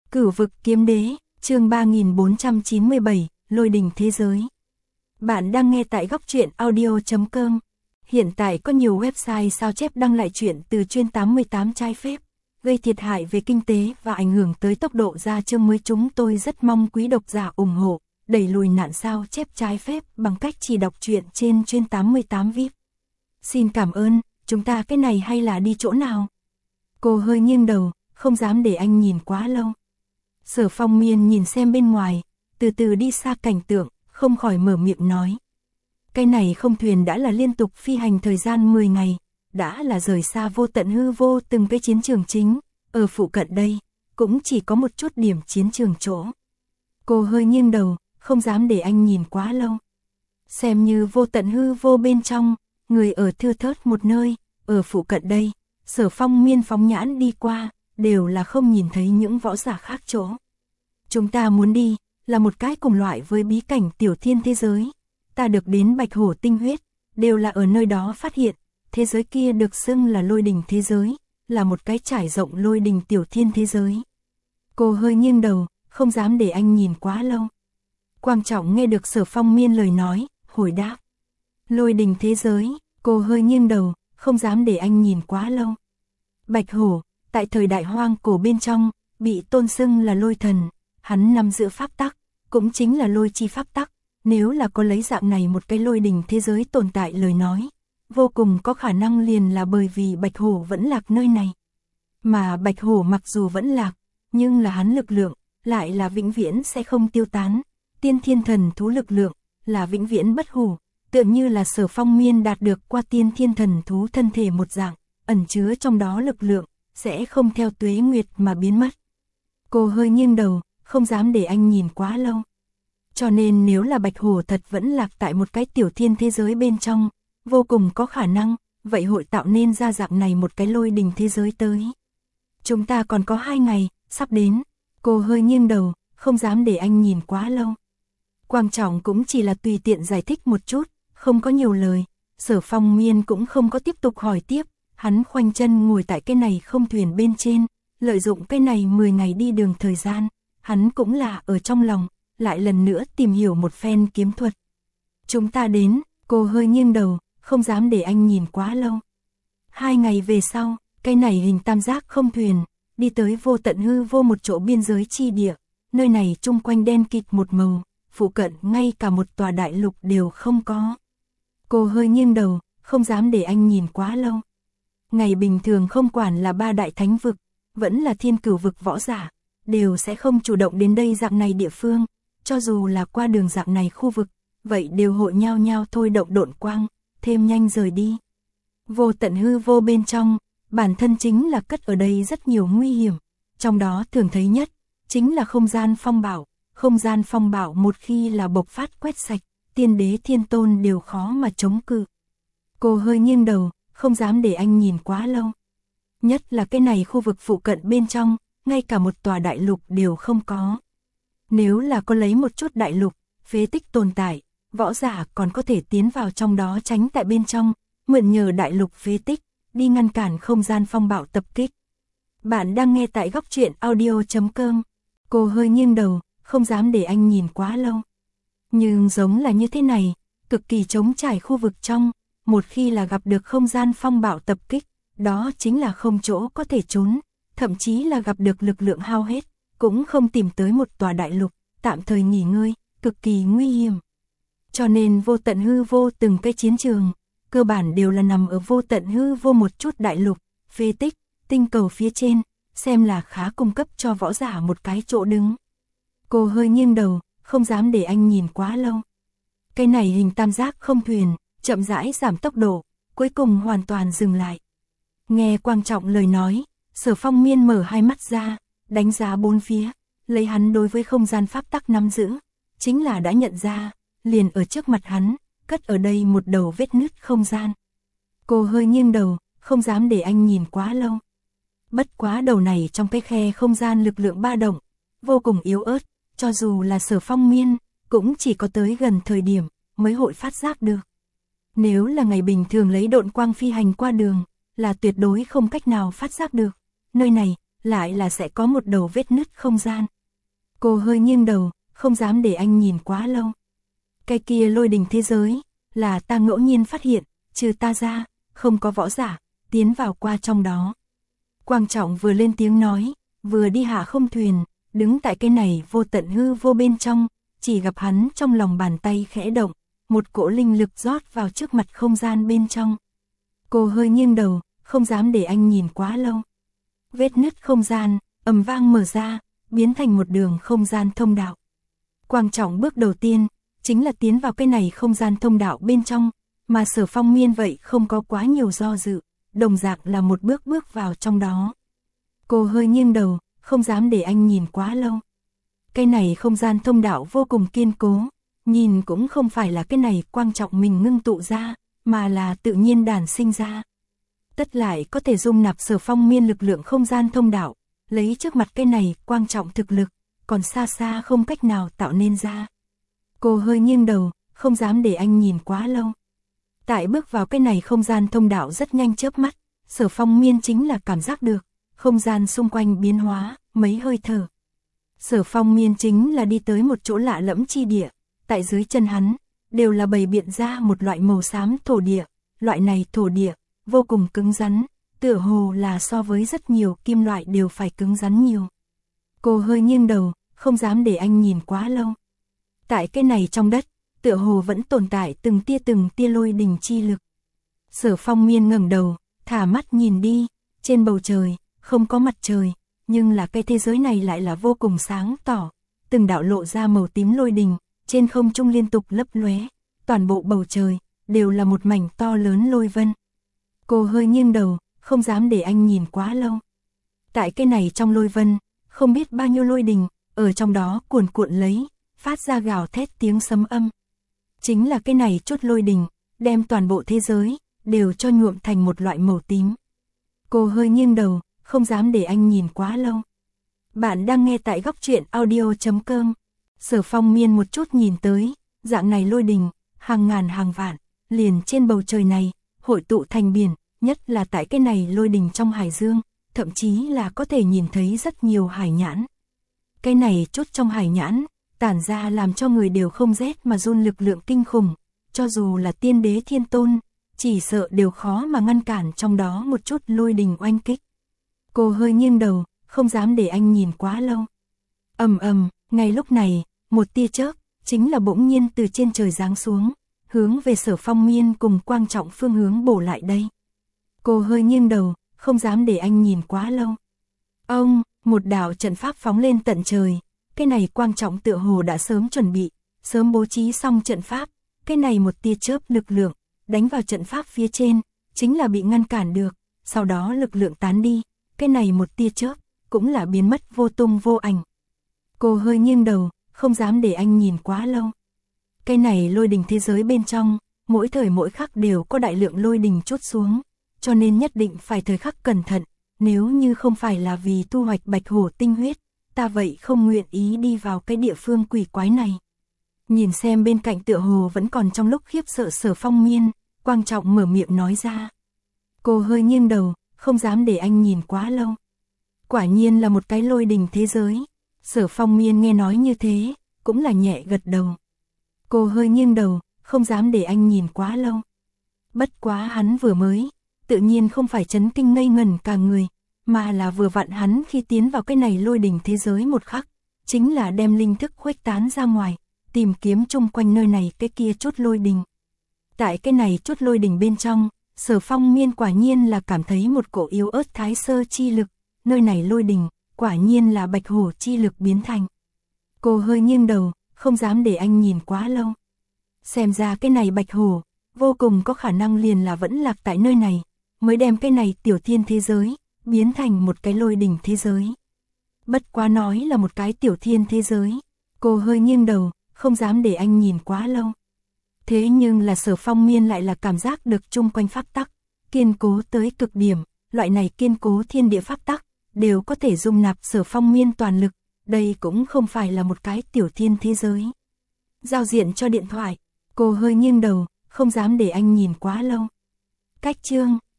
Cửu vực kiếm đế, chương 3497, lôi đình thế giới. Bạn đang nghe tại góc truyện audio.com. Hiện tại có nhiều website sao chép đăng lại truyện từ chuyên 88 trái phép, gây thiệt hại về kinh tế và ảnh hưởng tới tốc độ ra chương mới. Chúng tôi rất mong quý độc giả ủng hộ, đẩy lùi nạn sao chép trái phép bằng cách chỉ đọc truyện trên chuyên 88 VIP. Xin cảm ơn, chúng ta cái này hay là đi chỗ nào? Cô hơi nghiêng đầu, không dám để anh nhìn quá lâu. Sở Phong Miên nhìn xem bên ngoài, từ từ đi xa cảnh tượng, không khỏi mở miệng nói. Cái này không thuyền đã là liên tục phi hành thời gian 10 ngày, đã là rời xa vô tận hư vô từng cái chiến trường chính, ở phụ cận đây, cũng chỉ có một chút điểm chiến trường chỗ. Cô hơi nghiêng đầu, không dám để anh nhìn quá lâu. Xem như vô tận hư vô bên trong, người ở thưa thớt một nơi, ở phụ cận đây, Sở Phong Miên phóng nhãn đi qua, đều là không nhìn thấy những võ giả khác chỗ. Chúng ta muốn đi, là một cái cùng loại với bí cảnh tiểu thiên thế giới. Ta được đến Bạch Hổ tinh huyết, đều là ở nơi đó phát hiện, thế giới kia được xưng là lôi đình thế giới, là một cái trải rộng lôi đình tiểu thiên thế giới. Cô hơi nghiêng đầu, không dám để anh nhìn quá lâu. Quang Trọng nghe được Sở Phong Miên lời nói, hồi đáp. Lôi đình thế giới, cô hơi nghiêng đầu, không dám để anh nhìn quá lâu. Bạch Hổ, tại thời đại hoang cổ bên trong, bị tôn xưng là lôi thần, hắn nằm giữa pháp tắc, cũng chính là lôi chi pháp tắc. Nếu là có lấy dạng này một cái lôi đình thế giới tồn tại lời nói, vô cùng có khả năng liền là bởi vì Bạch Hổ vẫn lạc nơi này. Mà Bạch Hổ mặc dù vẫn lạc, nhưng là hắn lực lượng, lại là vĩnh viễn sẽ không tiêu tán. Tiên thiên thần thú lực lượng, là vĩnh viễn bất hủ, tựa như là Sở Phong Miên đạt được qua tiên thiên thần thú thân thể một dạng, ẩn chứa trong đó lực lượng, sẽ không theo tuế nguyệt mà biến mất. Cô hơi nghiêng đầu, không dám để anh nhìn quá lâu. Cho nên nếu là Bạch Hổ thật vẫn lạc tại một cái tiểu thiên thế giới bên trong, vô cùng có khả năng, vậy hội tạo nên ra dạng này một cái lôi đình thế giới tới. Chúng ta còn có 2 ngày, sắp đến. Cô hơi nghiêng đầu, không dám để anh nhìn quá lâu. Quang Trọng cũng chỉ là tùy tiện giải thích một chút, không có nhiều lời. Sở Phong Miên cũng không có tiếp tục hỏi tiếp, hắn khoanh chân ngồi tại cái này không thuyền bên trên, lợi dụng cái này 10 ngày đi đường thời gian, hắn cũng là ở trong lòng, lại lần nữa tìm hiểu một phen kiếm thuật. Chúng ta đến, cô hơi nghiêng đầu, không dám để anh nhìn quá lâu. 2 ngày về sau, cái này hình tam giác không thuyền, đi tới vô tận hư vô một chỗ biên giới chi địa, nơi này chung quanh đen kịt một màu, phụ cận ngay cả một tòa đại lục đều không có. Cô hơi nghiêng đầu, không dám để anh nhìn quá lâu. Ngày bình thường không quản là 3 đại thánh vực, vẫn là thiên cửu vực võ giả, đều sẽ không chủ động đến đây dạng này địa phương, cho dù là qua đường dạng này khu vực, vậy đều hội nhau nhau thôi động độn quang, thêm nhanh rời đi. Vô tận hư vô bên trong, bản thân chính là cất ở đây rất nhiều nguy hiểm, trong đó thường thấy nhất, chính là không gian phong bạo. Không gian phong bạo một khi là bộc phát quét sạch, tiên đế thiên tôn đều khó mà chống cự. Cô hơi nghiêng đầu, không dám để anh nhìn quá lâu. Nhất là cái này khu vực phụ cận bên trong, ngay cả một tòa đại lục đều không có. Nếu là có lấy một chút đại lục, phế tích tồn tại, võ giả còn có thể tiến vào trong đó tránh tại bên trong, mượn nhờ đại lục phế tích, đi ngăn cản không gian phong bạo tập kích. Bạn đang nghe tại góc truyện audio.com. Cô hơi nghiêng đầu, không dám để anh nhìn quá lâu. Nhưng giống là như thế này, cực kỳ trống trải khu vực trong, một khi là gặp được không gian phong bạo tập kích, đó chính là không chỗ có thể trốn, thậm chí là gặp được lực lượng hao hết, cũng không tìm tới một tòa đại lục, tạm thời nghỉ ngơi, cực kỳ nguy hiểm. Cho nên vô tận hư vô từng cái chiến trường, cơ bản đều là nằm ở vô tận hư vô một chút đại lục, phế tích, tinh cầu phía trên, xem là khá cung cấp cho võ giả một cái chỗ đứng. Cô hơi nghiêng đầu, không dám để anh nhìn quá lâu. Cái này hình tam giác không thuyền, chậm rãi giảm tốc độ, cuối cùng hoàn toàn dừng lại. Nghe Quang Trọng lời nói, Sở Phong Miên mở hai mắt ra, đánh giá bốn phía, lấy hắn đối với không gian pháp tắc nắm giữ, chính là đã nhận ra, liền ở trước mặt hắn, cất ở đây một đầu vết nứt không gian. Cô hơi nghiêng đầu, không dám để anh nhìn quá lâu. Bất quá đầu này trong cái khe không gian lực lượng ba động, vô cùng yếu ớt. Cho dù là Sở Phong Miên, cũng chỉ có tới gần thời điểm, mới hội phát giác được. Nếu là ngày bình thường lấy độn quang phi hành qua đường, là tuyệt đối không cách nào phát giác được. Nơi này, lại là sẽ có một đầu vết nứt không gian. Cô hơi nghiêng đầu, không dám để anh nhìn quá lâu. Cái kia lôi đình thế giới, là ta ngẫu nhiên phát hiện, trừ ta ra, không có võ giả, tiến vào qua trong đó. Quang Trọng vừa lên tiếng nói, vừa đi hạ không thuyền, đứng tại cái này vô tận hư vô bên trong, chỉ gặp hắn trong lòng bàn tay khẽ động, một cỗ linh lực rót vào trước mặt không gian bên trong. Cô hơi nghiêng đầu, không dám để anh nhìn quá lâu. Vết nứt không gian, ầm vang mở ra, biến thành một đường không gian thông đạo. Quang Trọng bước đầu tiên, chính là tiến vào cái này không gian thông đạo bên trong, mà Sở Phong Miên vậy không có quá nhiều do dự, đồng dạng là một bước bước vào trong đó. Cô hơi nghiêng đầu, không dám để anh nhìn quá lâu. Cái này không gian thông đạo vô cùng kiên cố, nhìn cũng không phải là cái này Quang Trọng mình ngưng tụ ra, mà là tự nhiên đản sinh ra. Tất lại có thể dung nạp Sở Phong Miên lực lượng không gian thông đạo, lấy trước mặt cái này Quang Trọng thực lực, còn xa xa không cách nào tạo nên ra. Cô hơi nghiêng đầu, không dám để anh nhìn quá lâu. Tại bước vào cái này không gian thông đạo rất nhanh chớp mắt, Sở Phong Miên chính là cảm giác được, không gian xung quanh biến hóa, mấy hơi thở. Sở Phong Miên chính là đi tới một chỗ lạ lẫm chi địa, tại dưới chân hắn, đều là bày biện ra một loại màu xám thổ địa, loại này thổ địa, vô cùng cứng rắn, tựa hồ là so với rất nhiều kim loại đều phải cứng rắn nhiều. Cô hơi nghiêng đầu, không dám để anh nhìn quá lâu. Tại cái này trong đất, tựa hồ vẫn tồn tại từng tia lôi đình chi lực. Sở Phong Miên ngẩng đầu, thả mắt nhìn đi, trên bầu trời, không có mặt trời, nhưng là cái thế giới này lại là vô cùng sáng tỏ, từng đạo lộ ra màu tím lôi đình, trên không trung liên tục lấp lóe, toàn bộ bầu trời, đều là một mảnh to lớn lôi vân. Cô hơi nghiêng đầu, không dám để anh nhìn quá lâu. Tại cái này trong lôi vân, không biết bao nhiêu lôi đình, ở trong đó cuồn cuộn lấy, phát ra gào thét tiếng sấm âm. Chính là cái này chút lôi đình, đem toàn bộ thế giới, đều cho nhuộm thành một loại màu tím. Cô hơi nghiêng đầu, không dám để anh nhìn quá lâu. Bạn đang nghe tại góc truyện audio.com. Sở Phong Miên một chút nhìn tới, dạng này lôi đình, hàng ngàn hàng vạn, liền trên bầu trời này, hội tụ thành biển, nhất là tại cái này lôi đình trong hải dương, thậm chí là có thể nhìn thấy rất nhiều hải nhãn. Cái này chút trong hải nhãn, tản ra làm cho người đều không rét mà run lực lượng kinh khủng, cho dù là tiên đế thiên tôn, chỉ sợ đều khó mà ngăn cản trong đó một chút lôi đình oanh kích. Cô hơi nghiêng đầu, không dám để anh nhìn quá lâu. Ầm ầm, ngay lúc này, một tia chớp, chính là bỗng nhiên từ trên trời giáng xuống, hướng về Sở Phong Miên cùng Quang Trọng phương hướng bổ lại đây. Cô hơi nghiêng đầu, không dám để anh nhìn quá lâu. Ông, một đạo trận pháp phóng lên tận trời, cái này Quang Trọng tựa hồ đã sớm chuẩn bị, sớm bố trí xong trận pháp, cái này một tia chớp lực lượng, đánh vào trận pháp phía trên, chính là bị ngăn cản được, sau đó lực lượng tán đi, cái này một tia chớp, cũng là biến mất vô tung vô ảnh. Cô hơi nghiêng đầu, không dám để anh nhìn quá lâu. Cái này lôi đình thế giới bên trong, mỗi thời mỗi khắc đều có đại lượng lôi đình trút xuống, cho nên nhất định phải thời khắc cẩn thận, nếu như không phải là vì thu hoạch bạch hổ tinh huyết, ta vậy không nguyện ý đi vào cái địa phương quỷ quái này. Nhìn xem bên cạnh tựa hồ vẫn còn trong lúc khiếp sợ Sở Phong Miên, Quang Trọng mở miệng nói ra. Cô hơi nghiêng đầu, không dám để anh nhìn quá lâu. Quả nhiên là một cái lôi đình thế giới. Sở Phong Miên nghe nói như thế, cũng là nhẹ gật đầu. Cô hơi nghiêng đầu, không dám để anh nhìn quá lâu. Bất quá hắn vừa mới, tự nhiên không phải chấn kinh ngây ngẩn cả người, mà là vừa vặn hắn khi tiến vào cái này lôi đình thế giới một khắc, chính là đem linh thức khuếch tán ra ngoài, tìm kiếm chung quanh nơi này cái kia chút lôi đình. Tại cái này chút lôi đình bên trong, Sở Phong Miên quả nhiên là cảm thấy một cổ yếu ớt thái sơ chi lực, nơi này lôi đình, quả nhiên là bạch hổ chi lực biến thành. Cô hơi nghiêng đầu, không dám để anh nhìn quá lâu. Xem ra cái này bạch hổ, vô cùng có khả năng liền là vẫn lạc tại nơi này, mới đem cái này tiểu thiên thế giới, biến thành một cái lôi đình thế giới. Bất quá nói là một cái tiểu thiên thế giới, cô hơi nghiêng đầu, không dám để anh nhìn quá lâu. Thế nhưng là Sở Phong Miên lại là cảm giác được chung quanh pháp tắc, kiên cố tới cực điểm, loại này kiên cố thiên địa pháp tắc, đều có thể dung nạp Sở Phong Miên toàn lực, đây cũng không phải là một cái tiểu thiên thế giới. Giao diện cho điện thoại, cô hơi nghiêng đầu, không dám để anh nhìn quá lâu. Cách chương